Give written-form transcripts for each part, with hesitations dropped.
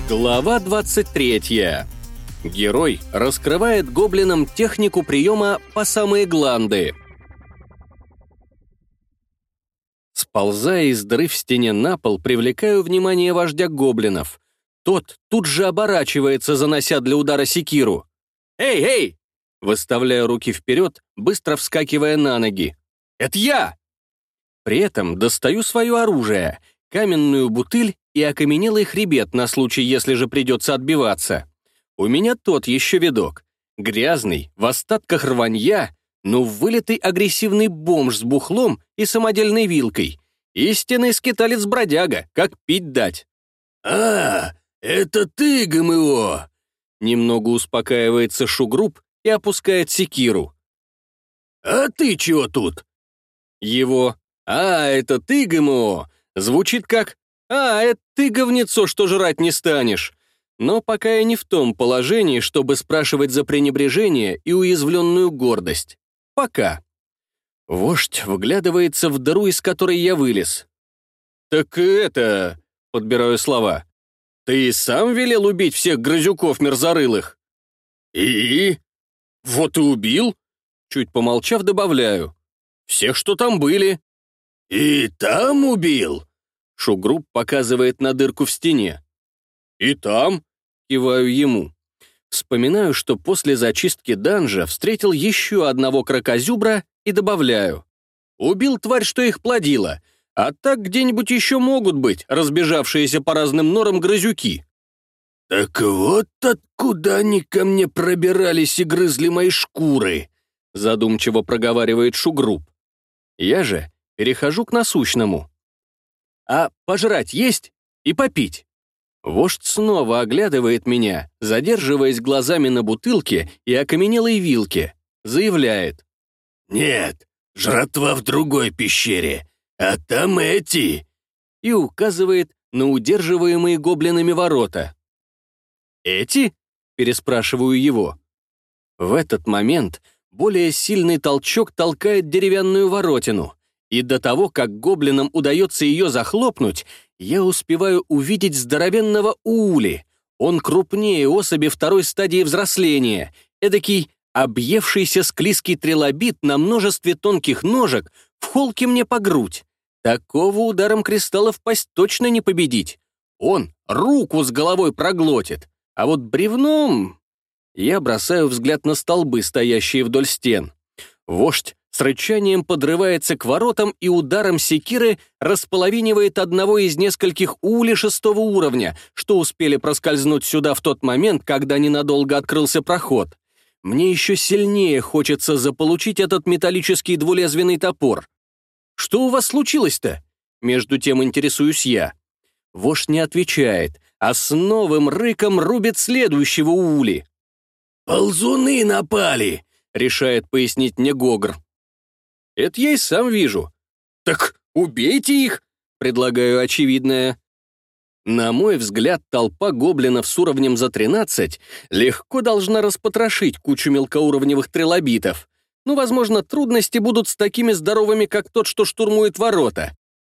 Глава 23. Герой раскрывает гоблинам технику приема по самые гланды. Сползая из дыры в стене на пол, привлекаю внимание вождя гоблинов. Тот тут же оборачивается, занося для удара секиру. «Эй, эй!» Выставляю руки вперед, быстро вскакивая на ноги. «Это я!» При этом достаю свое оружие, каменную бутыль и окаменелый хребет на случай, если же придется отбиваться. У меня тот еще видок. Грязный, в остатках рванья, но вылитый агрессивный бомж с бухлом и самодельной вилкой. Истинный скиталец-бродяга, как пить дать. «А, это ты, ГМО!» Немного успокаивается Шугруб и опускает секиру. «А ты чего тут?» Его «А, это ты, ГМО!» звучит как «А, это ты, говнецо, что жрать не станешь!» Но пока я не в том положении, чтобы спрашивать за пренебрежение и уязвленную гордость. Пока. Вождь вглядывается в дыру, из которой я вылез. «Так это...» — подбираю слова. «Ты сам велел убить всех грызюков мерзорылых?» «И?» «Вот и убил!» Чуть помолчав, добавляю. «Всех, что там были». «И там убил?» Шугруб показывает на дырку в стене. «И там?» — киваю ему. Вспоминаю, что после зачистки данжа встретил еще одного кракозюбра и добавляю. «Убил тварь, что их плодила, а так где-нибудь еще могут быть разбежавшиеся по разным норам грызюки». «Так вот откуда они ко мне пробирались и грызли мои шкуры», — задумчиво проговаривает Шугруб. Я же перехожу к насущному. «А пожрать есть и попить?» Вождь снова оглядывает меня, задерживаясь глазами на бутылке и окаменелой вилке. Заявляет. «Нет, жратва в другой пещере, а там эти!» И указывает на удерживаемые гоблинами ворота. «Эти?» — переспрашиваю его. В этот момент более сильный толчок толкает деревянную воротину, и до того, как гоблинам удается ее захлопнуть, я успеваю увидеть здоровенного уули. Он крупнее особи второй стадии взросления, эдакий объевшийся склизкий трилобит на множестве тонких ножек в холке мне по грудь. Такого ударом кристалла в пасть точно не победить. Он руку с головой проглотит, а вот бревном... Я бросаю взгляд на столбы, стоящие вдоль стен. Вождь с рычанием подрывается к воротам и ударом секиры располовинивает одного из нескольких уули 6-го уровня, что успели проскользнуть сюда в тот момент, когда ненадолго открылся проход. Мне еще сильнее хочется заполучить этот металлический двулезвенный топор. «Что у вас случилось-то?» Между тем интересуюсь я. Вождь не отвечает, а с новым рыком рубит следующего уули. «Ползуны напали!» — решает пояснить мне Гогр. «Это я и сам вижу». «Так убейте их!» — предлагаю очевидное. На мой взгляд, толпа гоблинов с уровнем за 13 легко должна распотрошить кучу мелкоуровневых трилобитов. Ну, возможно, трудности будут с такими здоровыми, как тот, что штурмует ворота.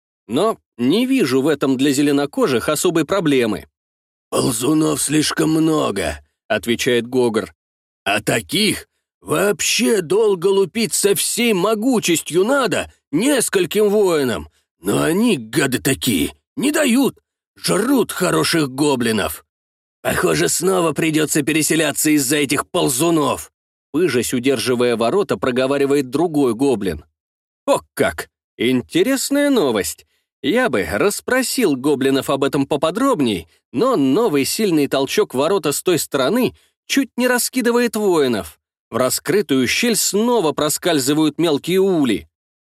Но не вижу в этом для зеленокожих особой проблемы. «Ползунов слишком много», — отвечает Гогр. «А таких вообще долго лупить со всей могучестью надо нескольким воинам. Но они, гады такие, не дают, жрут хороших гоблинов. Похоже, снова придется переселяться из-за этих ползунов», пыжась, удерживая ворота, проговаривает другой гоблин. «О как! Интересная новость! Я бы расспросил гоблинов об этом поподробней, но новый сильный толчок ворота с той стороны чуть не раскидывает воинов. В раскрытую щель снова проскальзывают мелкие ули.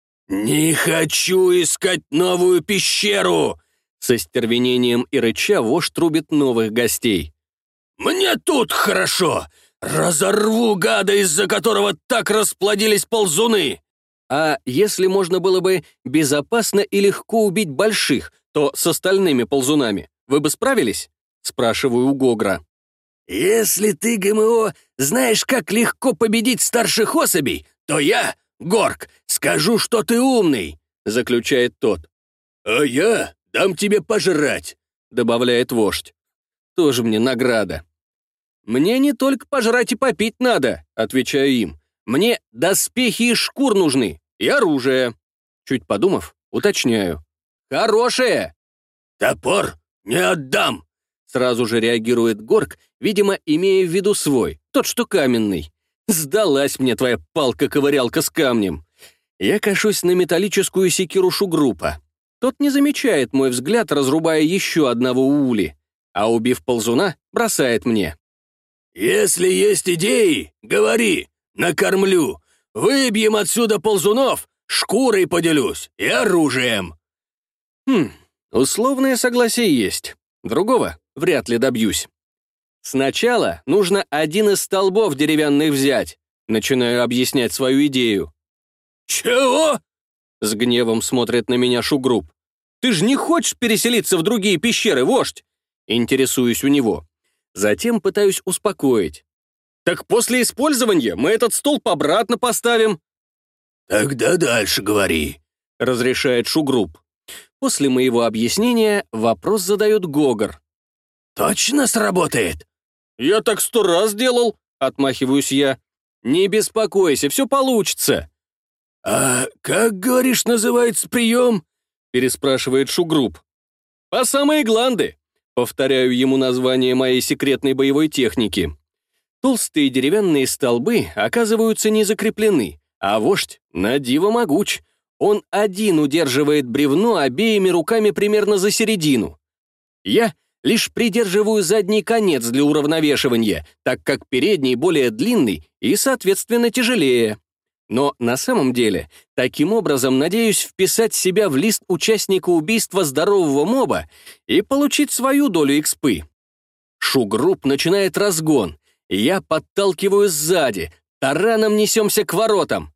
«Не хочу искать новую пещеру!» С остервенением и рыча вождь трубит новых гостей. «Мне тут хорошо! Разорву гада, из-за которого так расплодились ползуны!» А если можно было бы безопасно и легко убить больших, то с остальными ползунами вы бы справились? Спрашиваю у Гогра. «Если ты, ГМО, знаешь, как легко победить старших особей, то я, Горк, скажу, что ты умный», — заключает тот. «А я дам тебе пожрать», — добавляет вождь. Тоже мне награда. «Мне не только пожрать и попить надо», — отвечаю им. «Мне доспехи из шкур нужны и оружие». Чуть подумав, уточняю. «Хорошее!» «Топор не отдам!» Сразу же реагирует Горк, видимо, имея в виду свой, тот, что каменный. «Сдалась мне твоя палка-ковырялка с камнем». Я кашусь на металлическую секиру Шугрупа. Тот не замечает мой взгляд, разрубая еще одного уули, а, убив ползуна, бросает мне. «Если есть идеи, говори, накормлю. Выбьем отсюда ползунов, шкурой поделюсь и оружием». Условное согласие есть. Другого вряд ли добьюсь. Сначала нужно один из столбов деревянных взять. Начинаю объяснять свою идею. «Чего?» С гневом смотрит на меня Шугруп. «Ты же не хочешь переселиться в другие пещеры, вождь?» Интересуюсь у него. Затем пытаюсь успокоить. «Так после использования мы этот столб обратно поставим». «Тогда дальше говори», — разрешает Шугруп. После моего объяснения вопрос задает Гогор. «Точно сработает?» «Я так 100 раз делал», — отмахиваюсь я. «Не беспокойся, все получится». «А как, говоришь, называется прием?» — переспрашивает Шугруп. «По самые гланды», — повторяю ему название моей секретной боевой техники. Толстые деревянные столбы оказываются не закреплены, а вождь на диво могуч. Он один удерживает бревно обеими руками примерно за середину. Я лишь придерживаю задний конец для уравновешивания, так как передний более длинный и, соответственно, тяжелее. Но на самом деле, таким образом надеюсь вписать себя в лист участника убийства здорового моба и получить свою долю экспы. Шугруп начинает разгон. Я подталкиваю сзади, тараном несемся к воротам.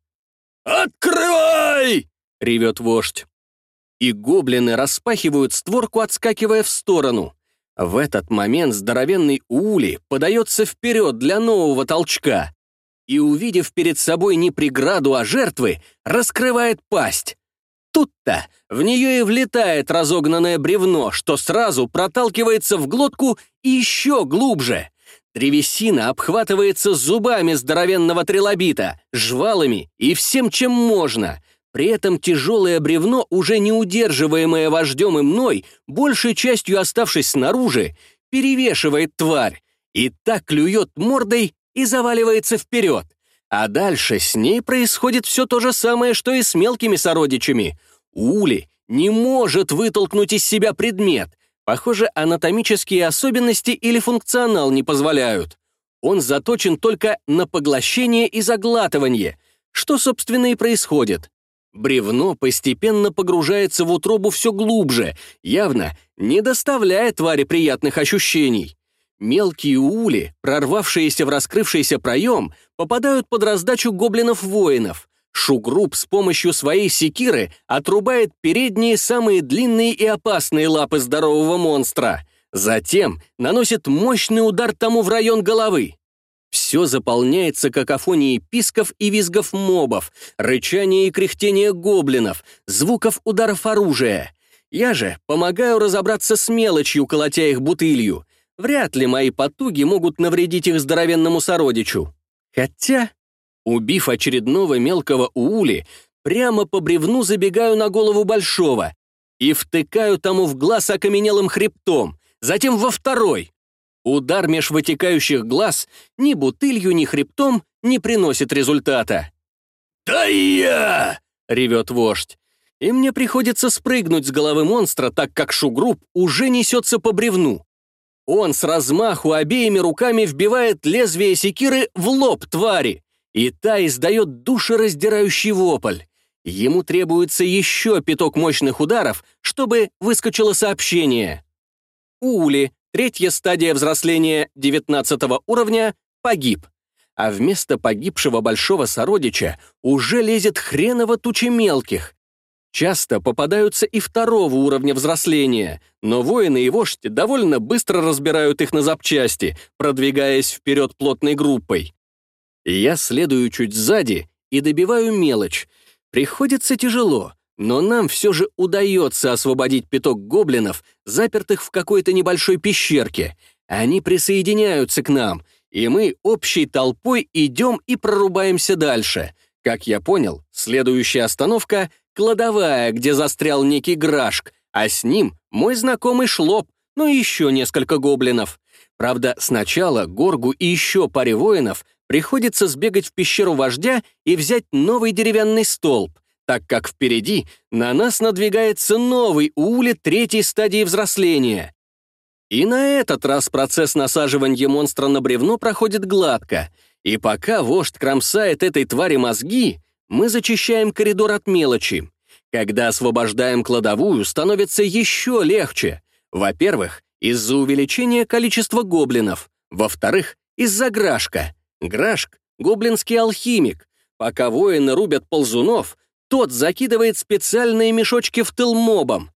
«Открывай!» — ревет вождь. И гоблины распахивают створку, отскакивая в сторону. В этот момент здоровенный Уули подается вперед для нового толчка и, увидев перед собой не преграду, а жертвы, раскрывает пасть. Тут-то в нее и влетает разогнанное бревно, что сразу проталкивается в глотку и еще глубже. Древесина обхватывается зубами здоровенного трилобита, жвалами и всем, чем можно. При этом тяжелое бревно, уже не удерживаемое вождем и мной, большей частью оставшись снаружи, перевешивает тварь и так клюет мордой и заваливается вперед. А дальше с ней происходит все то же самое, что и с мелкими сородичами. Ули не может вытолкнуть из себя предмет. Похоже, анатомические особенности или функционал не позволяют. Он заточен только на поглощение и заглатывание, что, собственно, и происходит. Бревно постепенно погружается в утробу все глубже, явно не доставляя твари приятных ощущений. Мелкие ули, прорвавшиеся в раскрывшийся проем, попадают под раздачу гоблинов-воинов. Шугруп с помощью своей секиры отрубает передние, самые длинные и опасные лапы здорового монстра. Затем наносит мощный удар тому в район головы. Все заполняется какофонией писков и визгов мобов, рычания и кряхтения гоблинов, звуков ударов оружия. Я же помогаю разобраться с мелочью, колотя их бутылью. Вряд ли мои потуги могут навредить их здоровенному сородичу. Хотя, убив очередного мелкого уули, прямо по бревну забегаю на голову большого и втыкаю тому в глаз окаменелым хребтом, затем во второй. Удар меж вытекающих глаз ни бутылью, ни хребтом не приносит результата. «Да я!» — ревет вождь. И мне приходится спрыгнуть с головы монстра, так как Шугруп уже несется по бревну. Он с размаху обеими руками вбивает лезвие секиры в лоб твари, и та издает душераздирающий вопль. Ему требуется еще пяток мощных ударов, чтобы выскочило сообщение. Ули, 3-я стадия взросления 19 уровня, погиб. А вместо погибшего большого сородича уже лезет хреново туча мелких. Часто попадаются и 2-го уровня взросления, но воины и вождь довольно быстро разбирают их на запчасти, продвигаясь вперед плотной группой. Я следую чуть сзади и добиваю мелочь. Приходится тяжело, но нам все же удается освободить пяток гоблинов, запертых в какой-то небольшой пещерке. они присоединяются к нам, и мы общей толпой идем и прорубаемся дальше. Как я понял, следующая остановка — кладовая, где застрял некий Грашк, а с ним мой знакомый Шлоп, ну и еще несколько гоблинов. Правда, сначала Горгу и еще паре воинов приходится сбегать в пещеру вождя и взять новый деревянный столб, так как впереди на нас надвигается новый уули третьей стадии взросления. И на этот раз процесс насаживания монстра на бревно проходит гладко, и пока вождь кромсает этой твари мозги, мы зачищаем коридор от мелочи. Когда освобождаем кладовую, становится еще легче. Во-первых, из-за увеличения количества гоблинов. Во-вторых, из-за Грашка. Грашк — гоблинский алхимик. Пока воины рубят ползунов, тот закидывает специальные мешочки в тыл мобам.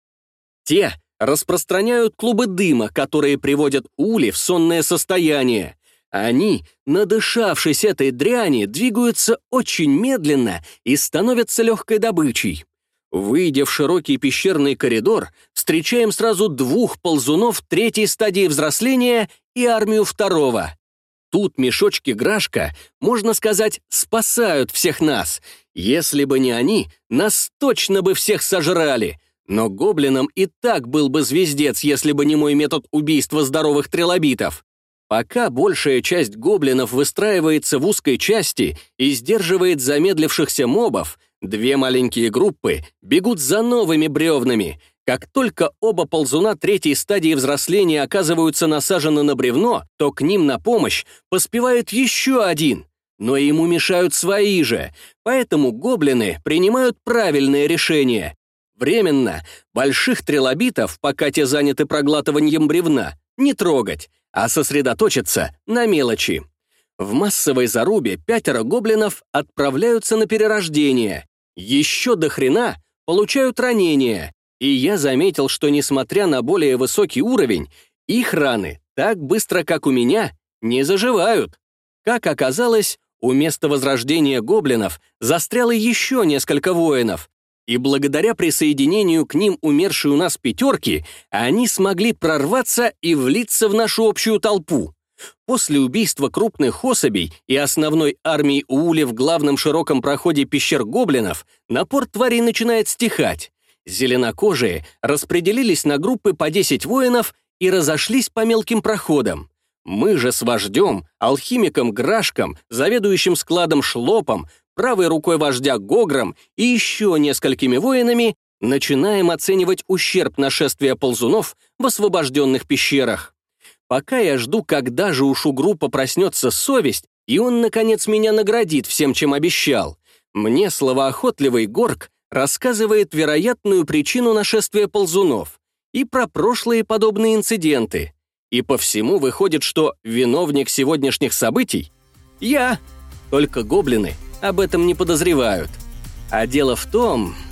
Те распространяют клубы дыма, которые приводят ули в сонное состояние. Они, надышавшись этой дряни, двигаются очень медленно и становятся легкой добычей. Выйдя в широкий пещерный коридор, встречаем сразу 2 ползунов третьей стадии взросления и армию второго. Тут мешочки Грашка, можно сказать, спасают всех нас. Если бы не они, нас точно бы всех сожрали. Но гоблинам и так был бы звездец, если бы не мой метод убийства здоровых трилобитов. Пока большая часть гоблинов выстраивается в узкой части и сдерживает замедлившихся мобов, 2 маленькие группы бегут за новыми бревнами. Как только оба ползуна третьей стадии взросления оказываются насажены на бревно, то к ним на помощь поспевает еще один. Но ему мешают свои же, поэтому гоблины принимают правильное решение. Временно больших трилобитов, пока те заняты проглатыванием бревна, не трогать, а сосредоточиться на мелочи. В массовой зарубе 5 гоблинов отправляются на перерождение. Еще до хрена получают ранения. И я заметил, что, несмотря на более высокий уровень, их раны так быстро, как у меня, не заживают. Как оказалось, у места возрождения гоблинов застряло еще несколько воинов, и благодаря присоединению к ним умершей у нас 5, они смогли прорваться и влиться в нашу общую толпу. После убийства крупных особей и основной армии уули в главном широком проходе пещер гоблинов напор тварей начинает стихать. Зеленокожие распределились на группы по 10 воинов и разошлись по мелким проходам. Мы же с вождем, алхимиком Грашком, заведующим складом Шлопом, правой рукой вождя Гогром и еще несколькими воинами начинаем оценивать ущерб нашествия ползунов в освобожденных пещерах. Пока я жду, когда же уж у группы проснется совесть, и он, наконец, меня наградит всем, чем обещал, мне словоохотливый Горг рассказывает вероятную причину нашествия ползунов и про прошлые подобные инциденты. И по всему выходит, что виновник сегодняшних событий — я. Только гоблины об этом не подозревают. А дело в том,